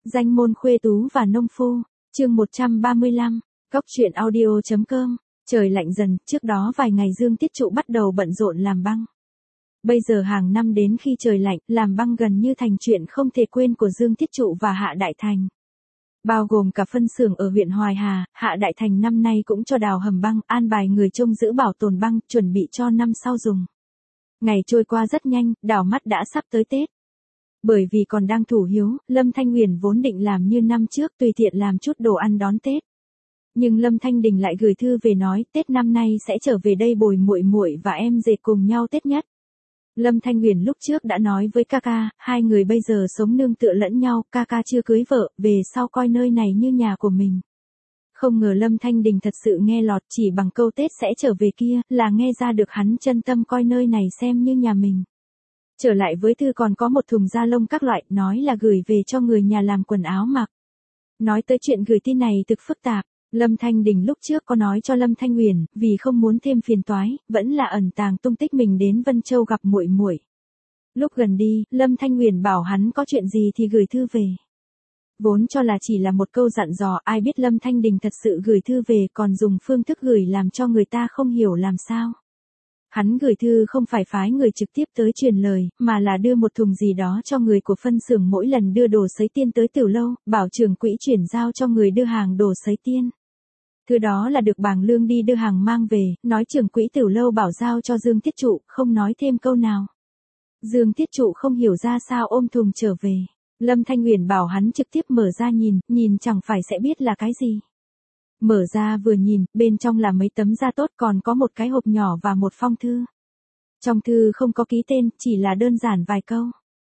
Danh môn khuê tú và nông phu, chương 135, Cóc truyện audio.com, trời lạnh dần, trước đó vài ngày Dương Tiết Trụ bắt đầu bận rộn làm băng. Bây giờ hàng năm đến khi trời lạnh, làm băng gần như thành chuyện không thể quên của Dương Tiết Trụ và Hạ Đại Thành. Bao gồm cả phân xưởng ở huyện Hoài Hà, Hạ Đại Thành năm nay cũng cho đào hầm băng, an bài người trông giữ bảo tồn băng, chuẩn bị cho năm sau dùng. Ngày trôi qua rất nhanh, đảo mắt đã sắp tới Tết. Bởi vì còn đang thủ hiếu, Lâm Thanh Huyền vốn định làm như năm trước tùy tiện làm chút đồ ăn đón Tết. Nhưng Lâm Thanh Đình lại gửi thư về nói Tết năm nay sẽ trở về đây bồi muội muội và em dệt cùng nhau Tết nhất. Lâm Thanh Huyền lúc trước đã nói với Kaka, hai người bây giờ sống nương tựa lẫn nhau, Kaka chưa cưới vợ, về sau coi nơi này như nhà của mình. Không ngờ Lâm Thanh Đình thật sự nghe lọt, chỉ bằng câu Tết sẽ trở về kia, là nghe ra được hắn chân tâm coi nơi này xem như nhà mình. Trở lại với thư còn có một thùng da lông các loại, nói là gửi về cho người nhà làm quần áo mặc. Nói tới chuyện gửi tin này thực phức tạp, Lâm Thanh Đình lúc trước có nói cho Lâm Thanh Huyền, vì không muốn thêm phiền toái, vẫn là ẩn tàng tung tích mình đến Vân Châu gặp muội muội. Lúc gần đi, Lâm Thanh Huyền bảo hắn có chuyện gì thì gửi thư về. Vốn cho là chỉ là một câu dặn dò, ai biết Lâm Thanh Đình thật sự gửi thư về còn dùng phương thức gửi làm cho người ta không hiểu làm sao. Hắn gửi thư không phải phái người trực tiếp tới truyền lời, mà là đưa một thùng gì đó cho người của phân xưởng mỗi lần đưa đồ sấy tiên tới Tiểu Lâu, bảo trưởng quỹ chuyển giao cho người đưa hàng đồ sấy tiên. Thứ đó là được Bàng Lương đi đưa hàng mang về, nói trưởng quỹ Tiểu Lâu bảo giao cho Dương Tiết Trụ, không nói thêm câu nào. Dương Tiết Trụ không hiểu ra sao ôm thùng trở về. Lâm Thanh Huyền bảo hắn trực tiếp mở ra nhìn chẳng phải sẽ biết là cái gì. Mở ra vừa nhìn, bên trong là mấy tấm da tốt còn có một cái hộp nhỏ và một phong thư. Trong thư không có ký tên, chỉ là đơn giản vài câu.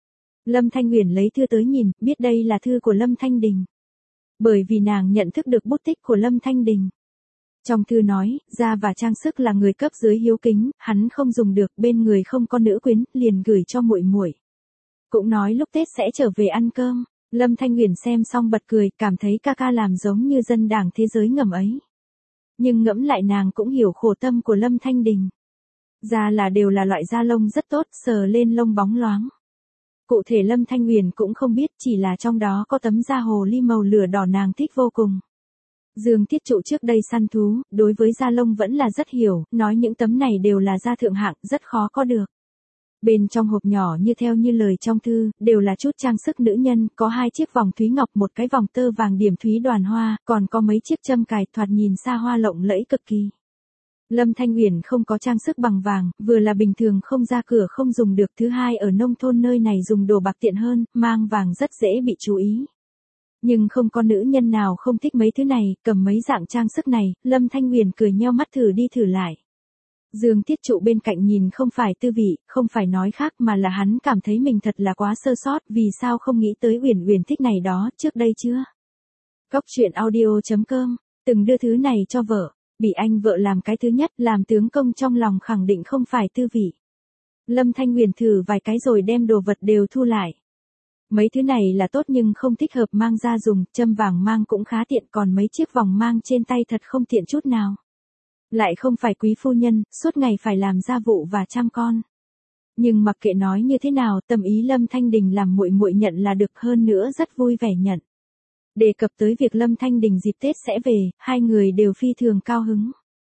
Lâm Thanh Huyền lấy thư tới nhìn, biết đây là thư của Lâm Thanh Đình. Bởi vì nàng nhận thức được bút tích của Lâm Thanh Đình. Trong thư nói, da và trang sức là người cấp dưới hiếu kính, hắn không dùng được, bên người không có nữ quyến, liền gửi cho muội muội. Cũng nói lúc Tết sẽ trở về ăn cơm. Lâm Thanh Huyền xem xong bật cười, cảm thấy Kaka làm giống như dân đảng thế giới ngầm ấy. Nhưng ngẫm lại nàng cũng hiểu khổ tâm của Lâm Thanh Đình. Da là đều là loại da lông rất tốt, sờ lên lông bóng loáng. Cụ thể Lâm Thanh Huyền cũng không biết, chỉ là trong đó có tấm da hồ ly màu lửa đỏ nàng thích vô cùng. Dương Tiết Trụ trước đây săn thú, đối với da lông vẫn là rất hiểu, nói những tấm này đều là da thượng hạng, rất khó có được. Bên trong hộp nhỏ như theo như lời trong thư, đều là chút trang sức nữ nhân, có 2 chiếc vòng thúy ngọc, một cái vòng tơ vàng điểm thúy đoàn hoa, còn có mấy chiếc châm cài thoạt nhìn xa hoa lộng lẫy cực kỳ. Lâm Thanh Huyền không có trang sức bằng vàng, vừa là bình thường không ra cửa không dùng được, thứ hai ở nông thôn nơi này dùng đồ bạc tiện hơn, mang vàng rất dễ bị chú ý. Nhưng không có nữ nhân nào không thích mấy thứ này, cầm mấy dạng trang sức này, Lâm Thanh Huyền cười nheo mắt thử đi thử lại. Dương Tiết Trụ bên cạnh nhìn không phải tư vị, không phải nói khác mà là hắn cảm thấy mình thật là quá sơ sót, vì sao không nghĩ tới Uyển Uyển thích này đó, trước đây chưa? Cóc truyện audio.com, từng đưa thứ này cho vợ, bị anh vợ làm cái thứ nhất, làm tướng công trong lòng khẳng định không phải tư vị. Lâm Thanh Huyền thử vài cái rồi đem đồ vật đều thu lại. Mấy thứ này là tốt nhưng không thích hợp mang ra dùng, châm vàng mang cũng khá tiện còn mấy chiếc vòng mang trên tay thật không tiện chút nào. Lại không phải quý phu nhân, suốt ngày phải làm gia vụ và chăm con. Nhưng mặc kệ nói như thế nào, tâm ý Lâm Thanh Đình làm muội muội nhận là được, hơn nữa rất vui vẻ nhận. Đề cập tới việc Lâm Thanh Đình dịp Tết sẽ về, hai người đều phi thường cao hứng.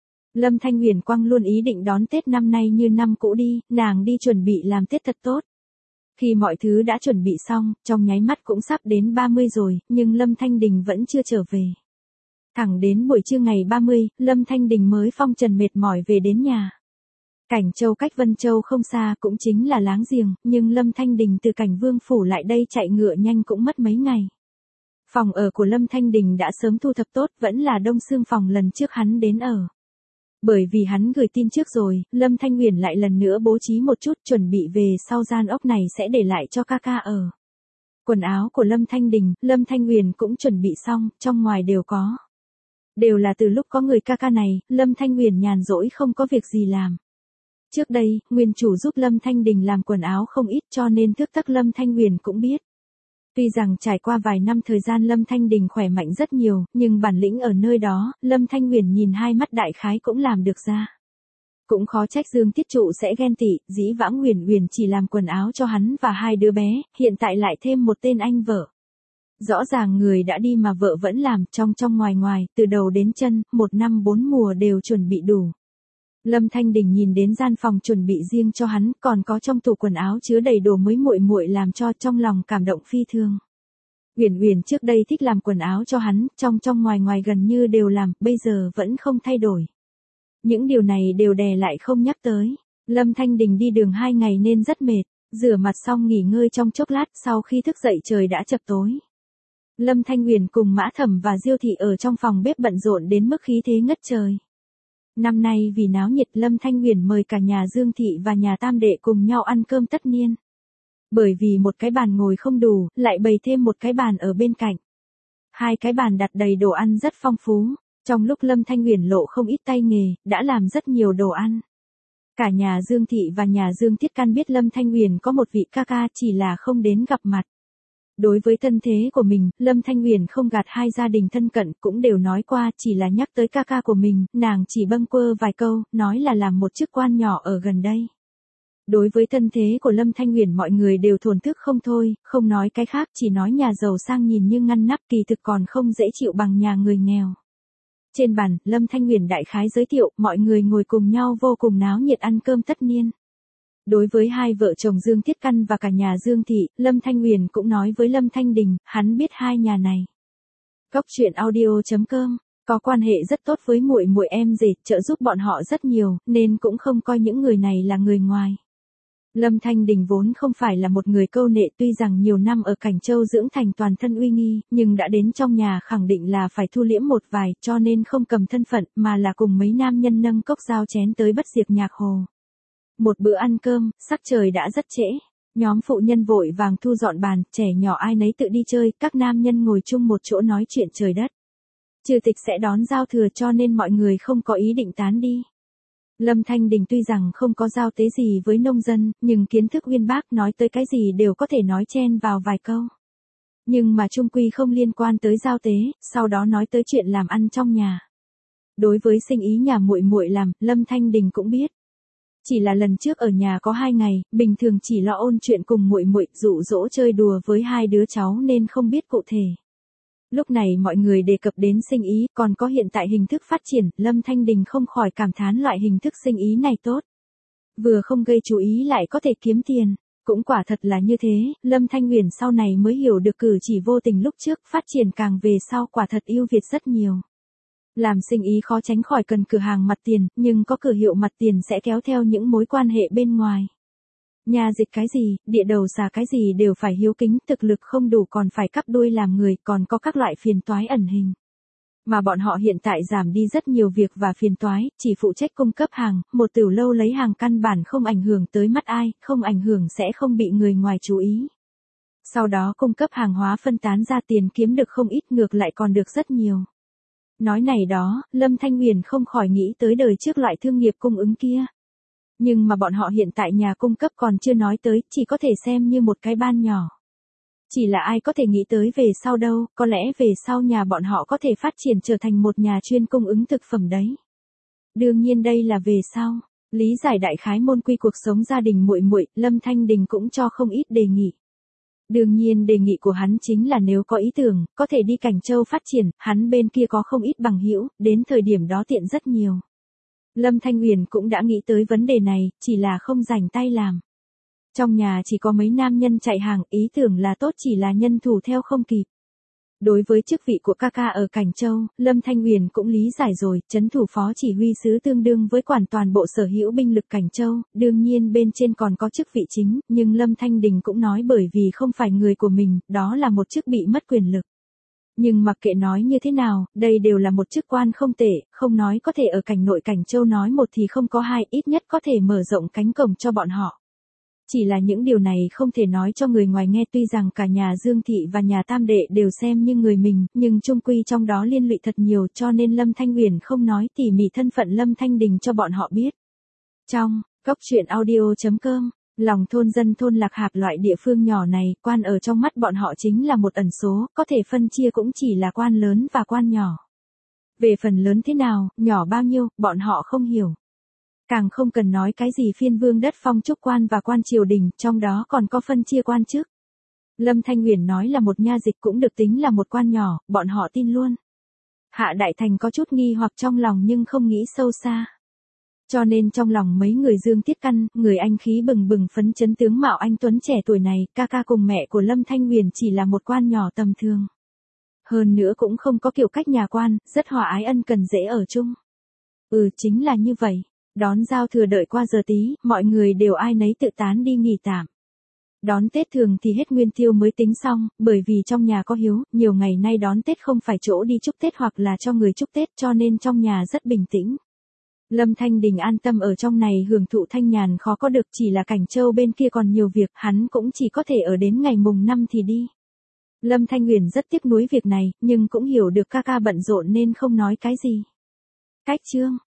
Lâm Thanh Huyền quăng luôn ý định đón Tết năm nay như năm cũ đi, nàng đi chuẩn bị làm Tết thật tốt. Khi mọi thứ đã chuẩn bị xong, trong nháy mắt cũng sắp đến 30 rồi, nhưng Lâm Thanh Đình vẫn chưa trở về. Thẳng đến buổi trưa ngày 30, Lâm Thanh Đình mới phong trần mệt mỏi về đến nhà. Cảnh Châu cách Vân Châu không xa, cũng chính là láng giềng, nhưng Lâm Thanh Đình từ Cảnh Vương Phủ lại đây chạy ngựa nhanh cũng mất mấy ngày. Phòng ở của Lâm Thanh Đình đã sớm thu thập tốt, vẫn là Đông Xương phòng lần trước hắn đến ở. Bởi vì hắn gửi tin trước rồi, Lâm Thanh Huyền lại lần nữa bố trí một chút, chuẩn bị về sau gian ốc này sẽ để lại cho Kaka ở. Quần áo của Lâm Thanh Đình, Lâm Thanh Huyền cũng chuẩn bị xong, trong ngoài đều có. Đều là từ lúc có người Kaka này, Lâm Thanh Huyền nhàn rỗi không có việc gì làm. Trước đây, nguyên chủ giúp Lâm Thanh Đình làm quần áo không ít cho nên thước tắc Lâm Thanh Huyền cũng biết. Tuy rằng trải qua vài năm thời gian Lâm Thanh Đình khỏe mạnh rất nhiều, nhưng bản lĩnh ở nơi đó, Lâm Thanh Huyền nhìn hai mắt đại khái cũng làm được ra. Cũng khó trách Dương Tiết Trụ sẽ ghen tị, dĩ vãng Huyền Huyền chỉ làm quần áo cho hắn và hai đứa bé, hiện tại lại thêm một tên anh vợ. Rõ ràng người đã đi mà vợ vẫn làm, trong trong ngoài ngoài, từ đầu đến chân, 1 năm 4 mùa đều chuẩn bị đủ. Lâm Thanh Đình nhìn đến gian phòng chuẩn bị riêng cho hắn, còn có trong tủ quần áo chứa đầy đồ mới muội muội làm cho, trong lòng cảm động phi thường. Uyển Uyển trước đây thích làm quần áo cho hắn, trong trong ngoài ngoài gần như đều làm, bây giờ vẫn không thay đổi. Những điều này đều đè lại không nhắc tới. Lâm Thanh Đình đi đường 2 ngày nên rất mệt, rửa mặt xong nghỉ ngơi trong chốc lát, sau khi thức dậy trời đã chập tối. Lâm Thanh Uyển cùng Mã Thẩm và Diêu Thị ở trong phòng bếp bận rộn đến mức khí thế ngất trời. Năm nay vì náo nhiệt, Lâm Thanh Uyển mời cả nhà Dương Thị và nhà Tam Đệ cùng nhau ăn cơm tất niên. Bởi vì một cái bàn ngồi không đủ, lại bày thêm một cái bàn ở bên cạnh. 2 cái bàn đặt đầy đồ ăn rất phong phú, trong lúc Lâm Thanh Uyển lộ không ít tay nghề, đã làm rất nhiều đồ ăn. Cả nhà Dương Thị và nhà Dương Tiết Căn biết Lâm Thanh Uyển có một vị ca ca, chỉ là không đến gặp mặt. Đối với thân thế của mình, Lâm Thanh Uyển không gạt 2 gia đình thân cận, cũng đều nói qua, chỉ là nhắc tới ca ca của mình, nàng chỉ bâng quơ vài câu, nói là làm một chức quan nhỏ ở gần đây. Đối với thân thế của Lâm Thanh Uyển mọi người đều thổn thức không thôi, không nói cái khác, chỉ nói nhà giàu sang nhìn như ngăn nắp, kỳ thực còn không dễ chịu bằng nhà người nghèo. Trên bàn, Lâm Thanh Uyển đại khái giới thiệu, mọi người ngồi cùng nhau vô cùng náo nhiệt ăn cơm tất niên. Đối với 2 vợ chồng Dương Tiết Căn và cả nhà Dương Thị, Lâm Thanh Uyển cũng nói với Lâm Thanh Đình, hắn biết 2 nhà này. Cóc truyện audio.com có quan hệ rất tốt với muội muội em rể, trợ giúp bọn họ rất nhiều, nên cũng không coi những người này là người ngoài. Lâm Thanh Đình vốn không phải là một người câu nệ, tuy rằng nhiều năm ở Cảnh Châu dưỡng thành toàn thân uy nghi, nhưng đã đến trong nhà khẳng định là phải thu liễm một vài, cho nên không cầm thân phận, mà là cùng mấy nam nhân nâng cốc dao chén tới bất diệt nhạc hồ. Một bữa ăn cơm, sắc trời đã rất trễ. Nhóm phụ nhân vội vàng thu dọn bàn, trẻ nhỏ ai nấy tự đi chơi, các nam nhân ngồi chung một chỗ nói chuyện trời đất. Trừ tịch sẽ đón giao thừa cho nên mọi người không có ý định tán đi. Lâm Thanh Đình tuy rằng không có giao tế gì với nông dân, nhưng kiến thức uyên bác, nói tới cái gì đều có thể nói chen vào vài câu. Nhưng mà chung quy không liên quan tới giao tế, sau đó nói tới chuyện làm ăn trong nhà. Đối với sinh ý nhà muội muội làm, Lâm Thanh Đình cũng biết. Chỉ là lần trước ở nhà có 2 ngày, bình thường chỉ lo ôn chuyện cùng muội muội, dụ dỗ chơi đùa với 2 đứa cháu nên không biết cụ thể. Lúc này mọi người đề cập đến sinh ý, còn có hiện tại hình thức phát triển, Lâm Thanh Đình không khỏi cảm thán loại hình thức sinh ý này tốt. Vừa không gây chú ý lại có thể kiếm tiền, cũng quả thật là như thế, Lâm Thanh Uyển sau này mới hiểu được cử chỉ vô tình lúc trước, phát triển càng về sau quả thật ưu việt rất nhiều. Làm sinh ý khó tránh khỏi cần cửa hàng mặt tiền, nhưng có cửa hiệu mặt tiền sẽ kéo theo những mối quan hệ bên ngoài. Nhà dịch cái gì, địa đầu xà cái gì đều phải hiếu kính, thực lực không đủ còn phải cắp đuôi làm người, còn có các loại phiền toái ẩn hình. Mà bọn họ hiện tại giảm đi rất nhiều việc và phiền toái, chỉ phụ trách cung cấp hàng, một tiểu lâu lấy hàng căn bản không ảnh hưởng tới mắt ai, không ảnh hưởng sẽ không bị người ngoài chú ý. Sau đó cung cấp hàng hóa phân tán ra tiền kiếm được không ít, ngược lại còn được rất nhiều. Nói này đó, Lâm Thanh Uyển không khỏi nghĩ tới đời trước loại thương nghiệp cung ứng kia. Nhưng mà bọn họ hiện tại nhà cung cấp còn chưa nói tới, chỉ có thể xem như một cái ban nhỏ. Chỉ là ai có thể nghĩ tới về sau đâu, có lẽ về sau nhà bọn họ có thể phát triển trở thành một nhà chuyên cung ứng thực phẩm đấy. Đương nhiên đây là về sau. Lý giải đại khái môn quy cuộc sống gia đình muội muội, Lâm Thanh Đình cũng cho không ít đề nghị. Đương nhiên đề nghị của hắn chính là nếu có ý tưởng, có thể đi Cảnh Châu phát triển, hắn bên kia có không ít bằng hữu, đến thời điểm đó tiện rất nhiều. Lâm Thanh Uyển cũng đã nghĩ tới vấn đề này, chỉ là không rảnh tay làm. Trong nhà chỉ có mấy nam nhân chạy hàng, ý tưởng là tốt chỉ là nhân thủ theo không kịp. Đối với chức vị của ca ca ở Cảnh Châu, Lâm Thanh Uyển cũng lý giải rồi, trấn thủ phó chỉ huy sứ tương đương với quản toàn bộ sở hữu binh lực Cảnh Châu, đương nhiên bên trên còn có chức vị chính, nhưng Lâm Thanh Đình cũng nói bởi vì không phải người của mình, đó là một chức bị mất quyền lực. Nhưng mặc kệ nói như thế nào, đây đều là một chức quan không tệ, không nói có thể ở cảnh nội Cảnh Châu nói một thì không có hai, ít nhất có thể mở rộng cánh cổng cho bọn họ. Chỉ là những điều này không thể nói cho người ngoài nghe, tuy rằng cả nhà Dương Thị và nhà Tam Đệ đều xem như người mình, nhưng chung quy trong đó liên lụy thật nhiều cho nên Lâm Thanh Uyển không nói tỉ mỉ thân phận Lâm Thanh Đình cho bọn họ biết. Trong Cóc truyện audio.com, lòng thôn dân thôn Lạc Hạp loại địa phương nhỏ này, quan ở trong mắt bọn họ chính là một ẩn số, có thể phân chia cũng chỉ là quan lớn và quan nhỏ. Về phần lớn thế nào, nhỏ bao nhiêu, bọn họ không hiểu. Càng không cần nói cái gì phiên vương đất phong trúc quan và quan triều đình, trong đó còn có phân chia quan chức. Lâm Thanh Huyền nói là một nha dịch cũng được tính là một quan nhỏ, bọn họ tin luôn. Hạ Đại Thành có chút nghi hoặc trong lòng nhưng không nghĩ sâu xa. Cho nên trong lòng mấy người Dương Tiết Căn, người anh khí bừng bừng phấn chấn tướng mạo anh tuấn trẻ tuổi này, ca ca cùng mẹ của Lâm Thanh Huyền chỉ là một quan nhỏ tầm thường. Hơn nữa cũng không có kiểu cách nhà quan, rất hòa ái ân cần dễ ở chung. Chính là như vậy. Đón giao thừa đợi qua giờ tí, mọi người đều ai nấy tự tán đi nghỉ tạm. Đón Tết thường thì hết nguyên tiêu mới tính xong, bởi vì trong nhà có hiếu, nhiều ngày nay đón Tết không phải chỗ đi chúc Tết hoặc là cho người chúc Tết cho nên trong nhà rất bình tĩnh. Lâm Thanh Đình an tâm ở trong này hưởng thụ thanh nhàn khó có được, chỉ là Cảnh Châu bên kia còn nhiều việc, hắn cũng chỉ có thể ở đến ngày mùng 5 thì đi. Lâm Thanh Huyền rất tiếc nuối việc này, nhưng cũng hiểu được ca ca bận rộn nên không nói cái gì. Cách chương